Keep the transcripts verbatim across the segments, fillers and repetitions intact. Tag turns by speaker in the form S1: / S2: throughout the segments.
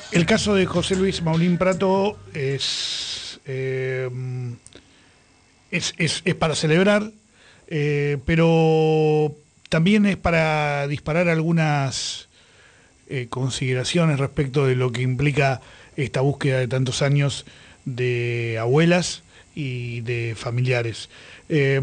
S1: El caso de José Luis Maulín Prató es, eh, es, es, es para celebrar, eh, pero también es para disparar algunas eh, consideraciones respecto de lo que implica esta búsqueda de tantos años de abuelas y de familiares. Eh,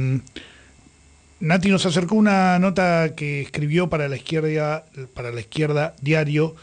S1: Nati nos acercó una nota que escribió para la izquierda, para la izquierda Diario,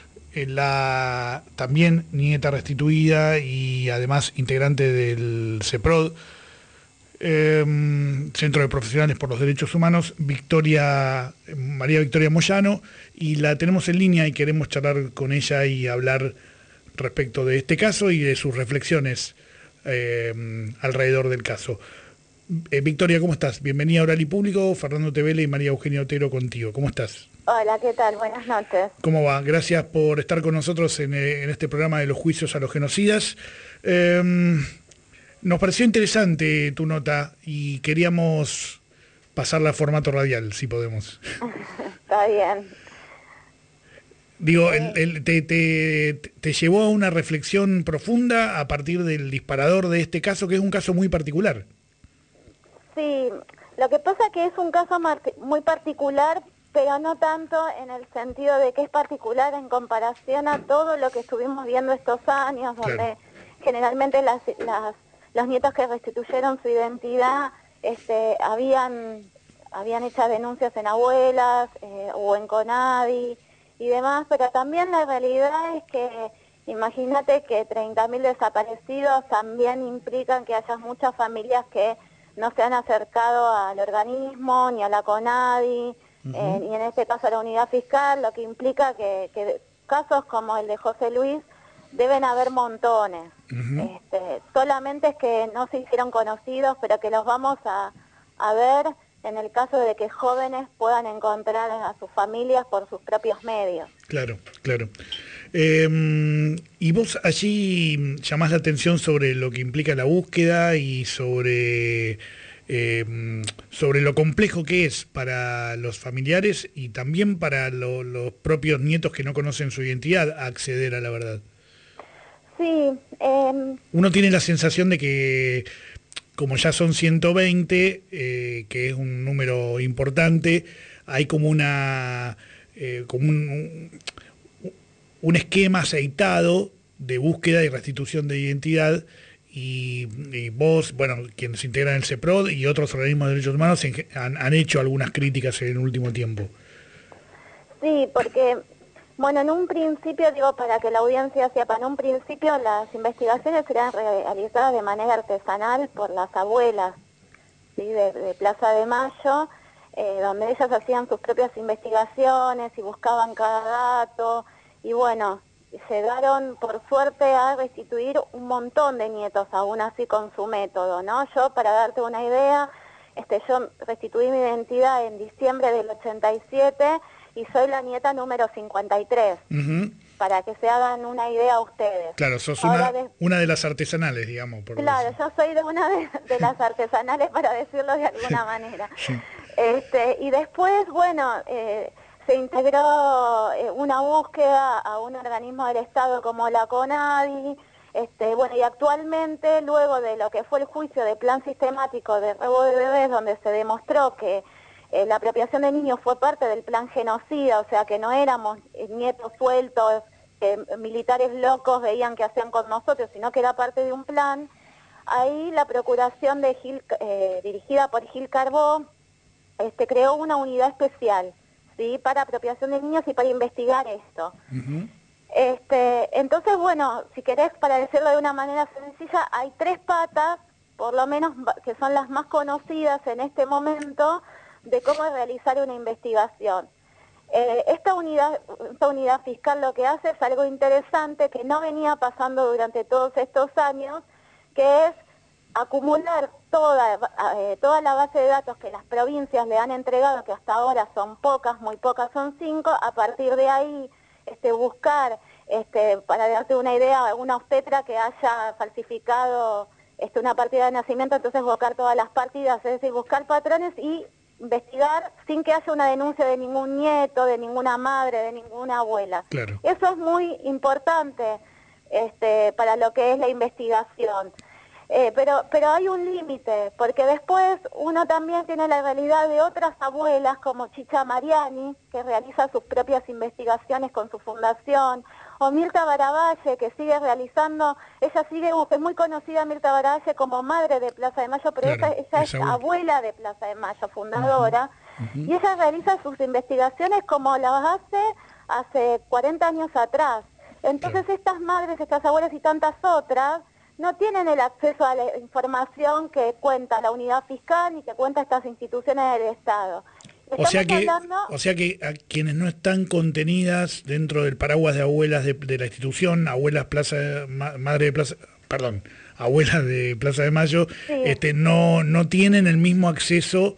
S1: la también nieta restituida y además integrante del CEPROD, eh, Centro de Profesionales por los Derechos Humanos, Victoria, María Victoria Moyano, y la tenemos en línea y queremos charlar con ella y hablar respecto de este caso y de sus reflexiones eh, alrededor del caso. Eh, Victoria, ¿cómo estás? Bienvenida a Oral y Público, Fernando Tevele y María Eugenia Otero contigo. ¿Cómo estás?
S2: Hola, ¿qué tal? Buenas noches.
S1: ¿Cómo va? Gracias por estar con nosotros en, en este programa de los juicios a los genocidas. Eh, nos pareció interesante tu nota y queríamos pasarla a formato radial, si podemos.
S2: Está bien.
S1: Digo, el, el, te, te, te llevó a una reflexión profunda a partir del disparador de este caso, que es un caso muy particular.
S2: Sí, lo que pasa es que es un caso muy particular, pero no tanto en el sentido de que es particular en comparación a todo lo que estuvimos viendo estos años, donde claro, generalmente las, las, los nietos que restituyeron su identidad este, habían, habían hecho denuncias en abuelas eh, o en CONADI y demás, pero también la realidad es que imagínate que treinta mil desaparecidos también implican que haya muchas familias que no se han acercado al organismo ni a la CONADI, uh-huh. eh, y en este caso a la unidad fiscal, lo que implica que, que casos como el de José Luis deben haber montones. Uh-huh. Este, solamente es que no se hicieron conocidos, pero que los vamos a, a ver en el caso de que jóvenes puedan encontrar a sus familias por sus propios medios.
S1: Claro, claro. Eh, y vos allí llamás la atención sobre lo que implica la búsqueda y sobre, eh, sobre lo complejo que es para los familiares y también para lo, los propios nietos que no conocen su identidad acceder a la verdad.
S2: Sí. Eh...
S1: Uno tiene la sensación de que, como ya son ciento veinte, eh, que es un número importante, hay como una eh, como un, un un esquema aceitado de búsqueda y restitución de identidad y, y vos, bueno, quienes integran el CEPROD y otros organismos de derechos humanos han, han hecho algunas críticas en el último tiempo.
S2: Sí, porque, bueno, en un principio, digo, para que la audiencia sepa, en un principio las investigaciones eran realizadas de manera artesanal por las abuelas, ¿sí? de, de Plaza de Mayo, eh, donde ellas hacían sus propias investigaciones y buscaban cada dato. Y bueno, llegaron por suerte a restituir un montón de nietos, aún así con su método, ¿no? Yo, para darte una idea, este, yo restituí mi identidad en diciembre del ochenta y siete y soy la nieta número cincuenta y tres, uh-huh. para que se hagan una idea ustedes.
S1: Claro, sos una de, una de las artesanales, digamos. Por
S2: claro, yo soy de una de, de las artesanales, para decirlo de alguna manera. Sí. Este, y después, bueno... Eh, se integró eh, una búsqueda a un organismo del Estado como la CONADI, este, bueno, y actualmente, luego de lo que fue el juicio de plan sistemático de robo de bebés, donde se demostró que eh, la apropiación de niños fue parte del plan genocida, o sea, que no éramos eh, nietos sueltos, que militares locos veían que hacían con nosotros, sino que era parte de un plan, ahí la procuración de Gil, eh, dirigida por Gil Carbó, este, creó una unidad especial, ¿sí? Para apropiación de niños y para investigar esto. Uh-huh. Este, entonces, bueno, si querés, para decirlo de una manera sencilla, hay tres patas, por lo menos que son las más conocidas en este momento, de cómo realizar una investigación. Eh, esta unidad, esta unidad fiscal lo que hace es algo interesante que no venía pasando durante todos estos años, que es acumular toda, eh, toda la base de datos que las provincias le han entregado, que hasta ahora son pocas, muy pocas, son cinco, a partir de ahí este, buscar, este, para darte una idea, alguna obstetra que haya falsificado este, una partida de nacimiento, entonces buscar todas las partidas, es decir, buscar patrones y investigar sin que haya una denuncia de ningún nieto, de ninguna madre, de ninguna abuela.
S1: Claro.
S2: Eso es muy importante este, para lo que es la investigación. Eh, pero, pero hay un límite, porque después uno también tiene la realidad de otras abuelas como Chicha Mariani, que realiza sus propias investigaciones con su fundación, o Mirta Baravalle, que sigue realizando, ella sigue, es muy conocida Mirta Baravalle como madre de Plaza de Mayo, pero
S1: claro,
S2: ella, ella es
S1: abuela.
S2: abuela de Plaza de Mayo, fundadora,
S1: uh-huh, uh-huh.
S2: y ella realiza sus investigaciones como las hace hace cuarenta años atrás. Entonces claro. Estas madres, estas abuelas y tantas otras, no tienen el acceso a la información que cuenta la unidad fiscal y que cuenta estas instituciones del Estado.
S1: O sea, que, hablando... o sea que a quienes no están contenidas dentro del paraguas de abuelas de, de la institución, abuelas Plaza, ma, madre de Plaza, perdón, abuelas de Plaza de Mayo, sí. este, no, no tienen el mismo acceso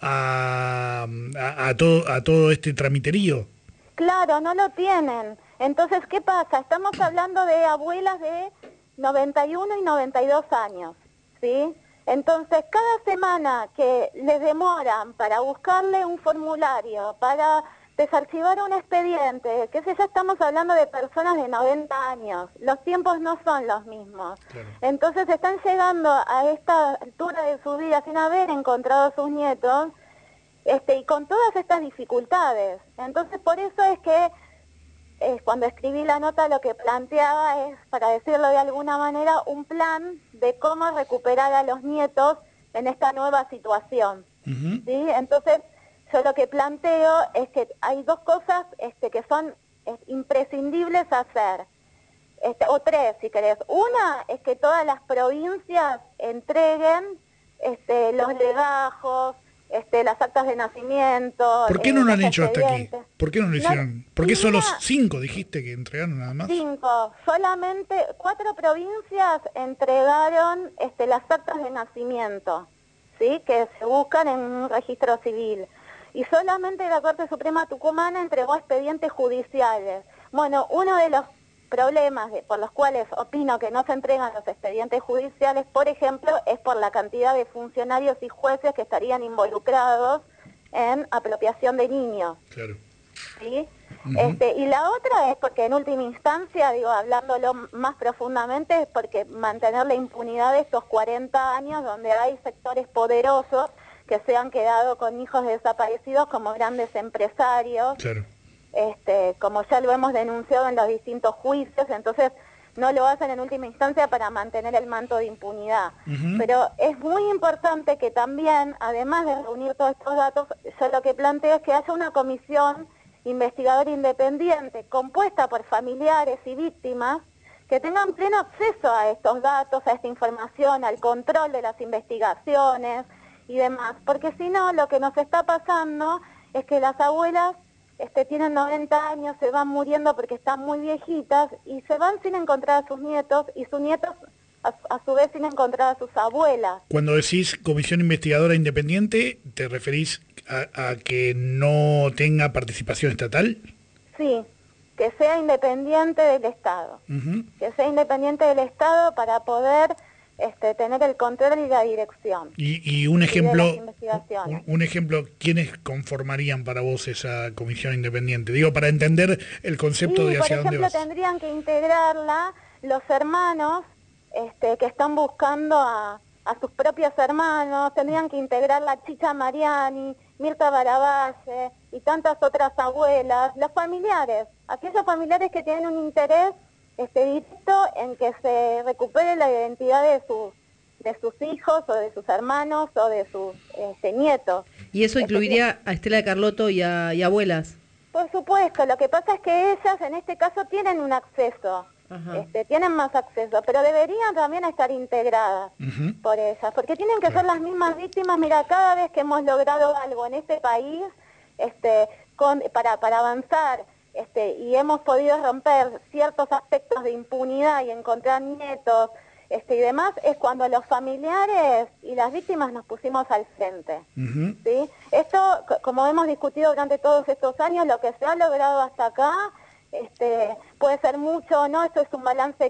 S1: a, a, a, todo, a todo este tramiterío.
S2: Claro, no lo tienen. Entonces, ¿qué pasa? Estamos hablando de abuelas de noventa y uno y noventa y dos años, ¿sí? Entonces, cada semana que les demoran para buscarle un formulario, para desarchivar un expediente, que sé, ya estamos hablando de personas de noventa años, los tiempos no son los mismos. Claro. Entonces, están llegando a esta altura de su vida sin haber encontrado a sus nietos, este, y con todas estas dificultades. Entonces, por eso es que Eh, cuando escribí la nota lo que planteaba es, para decirlo de alguna manera, un plan de cómo recuperar a los nietos en esta nueva situación. Uh-huh. ¿Sí? Entonces, yo lo que planteo es que hay dos cosas este, que son es, imprescindibles hacer, este, o tres si querés. Una es que todas las provincias entreguen este, los legajos, Este, las actas de nacimiento.
S1: ¿Por qué no eh, lo han hecho hasta aquí? ¿Por qué no lo hicieron? No, ¿Por qué solo cinco dijiste que entregaron nada más?
S2: Cinco. Solamente cuatro provincias entregaron este, las actas de nacimiento, ¿sí? Que se buscan en un registro civil. Y solamente la Corte Suprema Tucumana entregó expedientes judiciales. Bueno, uno de los problemas de, por los cuales opino que no se entregan los expedientes judiciales, por ejemplo, es por la cantidad de funcionarios y jueces que estarían involucrados en apropiación de niños.
S1: Claro.
S2: ¿Sí? Uh-huh. Este, y la otra es porque en última instancia, digo, hablándolo más profundamente, es porque mantener la impunidad de estos cuarenta años donde hay sectores poderosos que se han quedado con hijos desaparecidos como grandes empresarios.
S1: Claro.
S2: Este, como ya lo hemos denunciado en los distintos juicios, entonces no lo hacen en última instancia para mantener el manto de impunidad. Uh-huh. Pero es muy importante que también, además de reunir todos estos datos, yo lo que planteo es que haya una comisión investigadora independiente, compuesta por familiares y víctimas, que tengan pleno acceso a estos datos, a esta información, al control de las investigaciones y demás, porque si no, lo que nos está pasando es que las abuelas Este, tienen noventa años, se van muriendo porque están muy viejitas y se van sin encontrar a sus nietos y sus nietos a, a su vez sin encontrar a sus abuelas.
S1: Cuando decís comisión investigadora independiente, ¿te referís a, a que no tenga participación estatal?
S2: Sí, que sea independiente del Estado. Uh-huh. Que sea independiente del Estado para poder Este, tener el control y la dirección.
S1: Y, y un ejemplo, un, un ejemplo, ¿quiénes conformarían para vos esa comisión independiente? Digo, para entender el concepto
S2: y,
S1: de hacia
S2: dónde vas. Por ejemplo, tendrían que integrarla los hermanos este, que están buscando a, a sus propios hermanos, tendrían que integrarla Chicha Mariani, Mirta Baravalle y tantas otras abuelas, los familiares, aquellos familiares que tienen un interés Este, directo en que se recupere la identidad de sus de sus hijos o de sus hermanos o de sus este, nietos.
S3: ¿Y eso incluiría este, a Estela de Carlotto y a y abuelas?
S2: Por supuesto, lo que pasa es que ellas en este caso tienen un acceso, este, tienen más acceso, pero deberían también estar integradas uh-huh. por ellas, porque tienen que claro. ser las mismas víctimas. Mira, cada vez que hemos logrado algo en este país este, con, para, para avanzar, Este, y hemos podido romper ciertos aspectos de impunidad y encontrar nietos este, y demás, es cuando los familiares y las víctimas nos pusimos al frente. Uh-huh. ¿Sí? Esto, como hemos discutido durante todos estos años, lo que se ha logrado hasta acá este, puede ser mucho o no, esto es un balance que,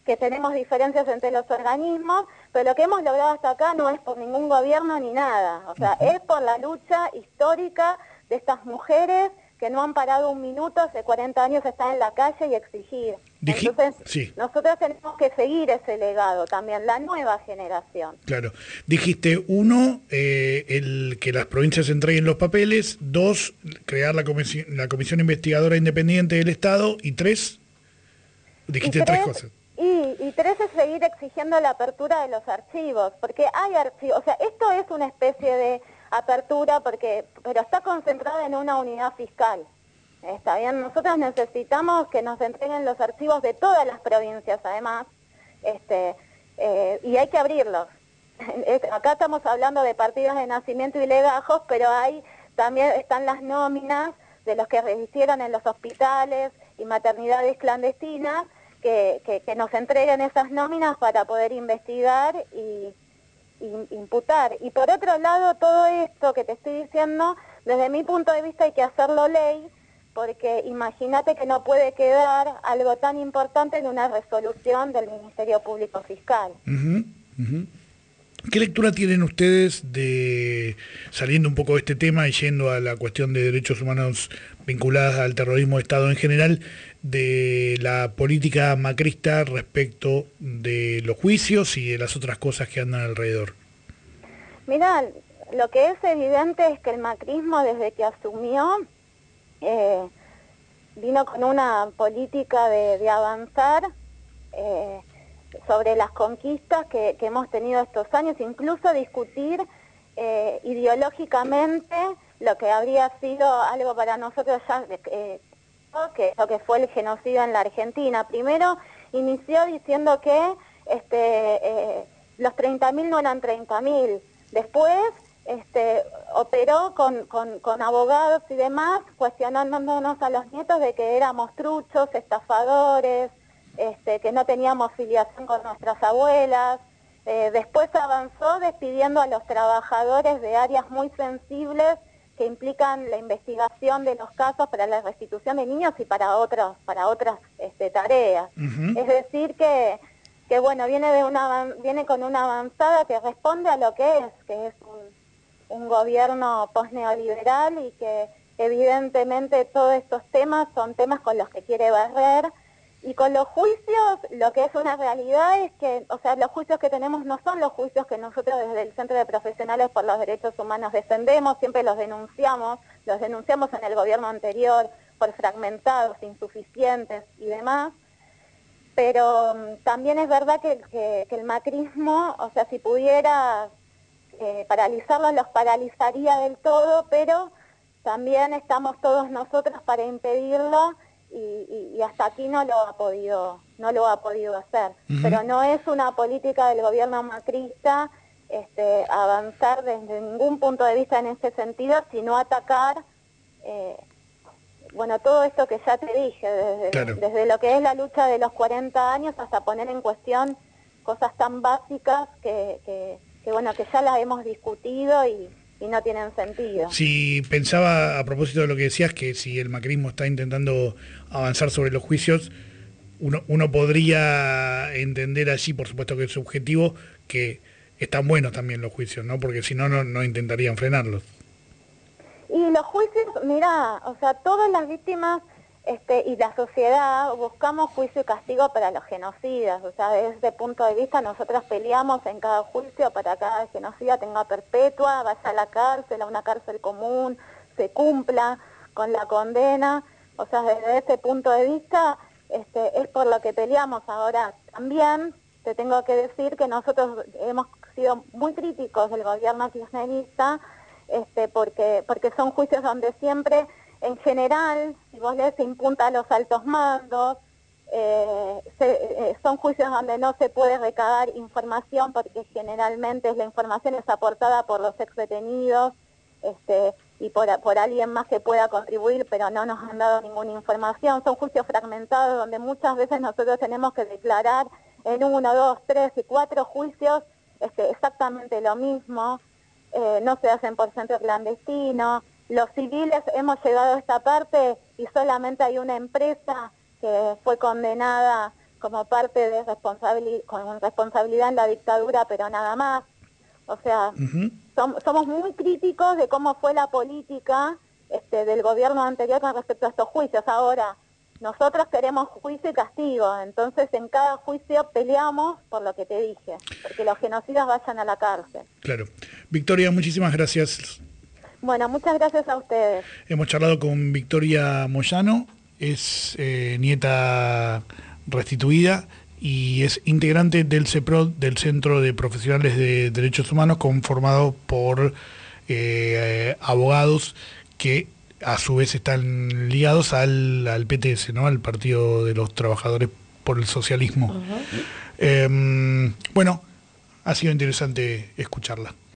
S2: que tenemos diferencias entre los organismos, pero lo que hemos logrado hasta acá no es por ningún gobierno ni nada, o sea, uh-huh. es por la lucha histórica de estas mujeres que no han parado un minuto, hace cuarenta años están en la calle y exigir. Digi- Entonces, sí. nosotros tenemos que seguir ese legado también, la nueva generación.
S1: Claro. Dijiste, uno, eh, el que las provincias entreguen los papeles, dos, crear la comisión, la comisión investigadora independiente del Estado, y tres, dijiste
S2: y tres,
S1: tres cosas.
S2: Y, y tres es seguir exigiendo la apertura de los archivos, porque hay archivos, o sea, esto es una especie de apertura, porque pero está concentrada en una unidad fiscal. Está bien, nosotros necesitamos que nos entreguen los archivos de todas las provincias, además, este, eh, y hay que abrirlos. Acá estamos hablando de partidas de nacimiento y legajos, pero ahí también están las nóminas de los que resistieron en los hospitales y maternidades clandestinas, que, que, que nos entreguen esas nóminas para poder investigar y, y imputar. Y por otro lado, todo esto que te estoy diciendo, desde mi punto de vista hay que hacerlo ley, porque imagínate que no puede quedar algo tan importante en una resolución del Ministerio Público Fiscal.
S1: Uh-huh, uh-huh. ¿Qué lectura tienen ustedes de, saliendo un poco de este tema y yendo a la cuestión de derechos humanos vinculadas al terrorismo de Estado en general, de la política macrista respecto de los juicios y de las otras cosas que andan alrededor?
S2: Mirá, lo que es evidente es que el macrismo, desde que asumió, eh, vino con una política de, de avanzar eh, sobre las conquistas que, que hemos tenido estos años, incluso discutir eh, ideológicamente lo que habría sido algo para nosotros ya, eh, que lo que fue el genocidio en la Argentina. Primero inició diciendo que este, eh, los treinta mil no eran treinta mil, después este, operó con, con, con abogados y demás, cuestionándonos a los nietos de que éramos truchos, estafadores, este, que no teníamos filiación con nuestras abuelas. Eh, después avanzó despidiendo a los trabajadores de áreas muy sensibles que implican la investigación de los casos para la restitución de niños y para otros, para otras este, tareas. Uh-huh. Es decir que, que bueno, viene de una viene con una avanzada que responde a lo que es, que es un, un gobierno posneoliberal y que evidentemente todos estos temas son temas con los que quiere barrer. Y con los juicios, lo que es una realidad es que, o sea, los juicios que tenemos no son los juicios que nosotros desde el Centro de Profesionales por los Derechos Humanos defendemos, siempre los denunciamos, los denunciamos en el gobierno anterior por fragmentados, insuficientes y demás, pero um, también es verdad que, que, que el macrismo, o sea, si pudiera eh, paralizarlos, los paralizaría del todo, pero también estamos todos nosotros para impedirlo. Y, y, y hasta aquí no lo ha podido no lo ha podido hacer. Uh-huh. Pero no es una política del gobierno macrista este, avanzar desde ningún punto de vista en ese sentido, sino atacar eh, bueno todo esto que ya te dije, desde, claro. desde lo que es la lucha de los cuarenta años hasta poner en cuestión cosas tan básicas que, que, que bueno que ya las hemos discutido y y no tienen sentido.
S1: Si pensaba, a propósito de lo que decías, que si el macrismo está intentando avanzar sobre los juicios, uno, uno podría entender allí, por supuesto que es subjetivo, que están buenos también los juicios, ¿no? Porque si no, no, no intentarían frenarlos.
S2: Y los juicios, mirá, o sea, todas las víctimas este, y la sociedad buscamos juicio y castigo para los genocidas, o sea, desde ese punto de vista nosotros peleamos en cada juicio para que cada genocida tenga perpetua, vaya a la cárcel, a una cárcel común, se cumpla con la condena, o sea, desde ese punto de vista este, es por lo que peleamos. Ahora, también te tengo que decir que nosotros hemos sido muy críticos del gobierno kirchnerista, este, porque, porque son juicios donde siempre, en general, si vos lees, se impunta a los altos mandos, eh, se, eh, son juicios donde no se puede recabar información porque generalmente la información es aportada por los ex detenidos este, y por, por alguien más que pueda contribuir, pero no nos han dado ninguna información. Son juicios fragmentados donde muchas veces nosotros tenemos que declarar en uno, dos, tres y cuatro juicios este, exactamente lo mismo, eh, no se hacen por centro clandestino. Los civiles hemos llegado a esta parte y solamente hay una empresa que fue condenada como parte de responsabili con responsabilidad en la dictadura, pero nada más. O sea, uh-huh. som somos muy críticos de cómo fue la política este, del gobierno anterior con respecto a estos juicios. Ahora, nosotros queremos juicio y castigo, entonces en cada juicio peleamos por lo que te dije, porque los genocidas vayan a la cárcel.
S1: Claro. Victoria, muchísimas gracias.
S2: Bueno, muchas gracias a ustedes.
S1: Hemos charlado con Victoria Moyano, es eh, nieta restituida y es integrante del CEPROD, del Centro de Profesionales de Derechos Humanos, conformado por eh, abogados que a su vez están ligados al, al P T S, ¿no? Al Partido de los Trabajadores por el Socialismo. Uh-huh. eh, bueno, ha sido interesante escucharla.